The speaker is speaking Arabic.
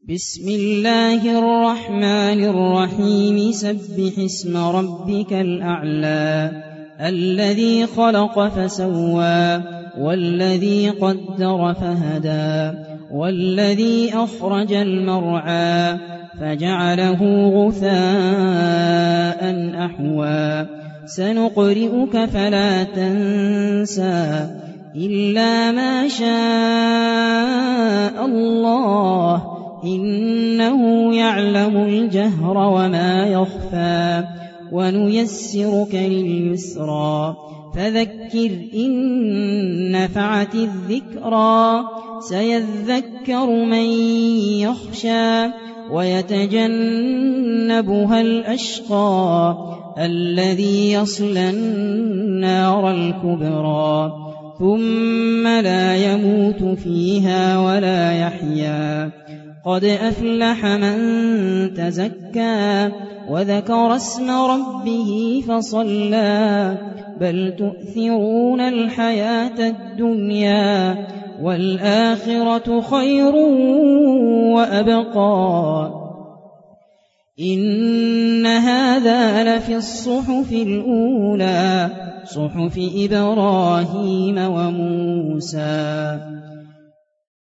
بسم الله الرحمن الرحيم سبح اسم ربك الأعلى الذي خلق فسوى والذي قدر فهدى والذي أخرج المرعى فجعله غثاء أحوى سنقرئك فلا تنسى إلا ما شاء الله إنه يعلم الجهر وما يخفى ونيسرك لليسرى فذكر إن نفعت الذكرى سيذكر من يخشى ويتجنبها الأشقى الذي يصلى النار الكبرى ثم لا يموت فيها ولا يحيا قد أفلح من تزكى وذكر اسم ربه فصلى بل تؤثرون الحياة الدنيا والآخرة خير وأبقى إن هذا لفي الصحف الأولى صحف إبراهيم وموسى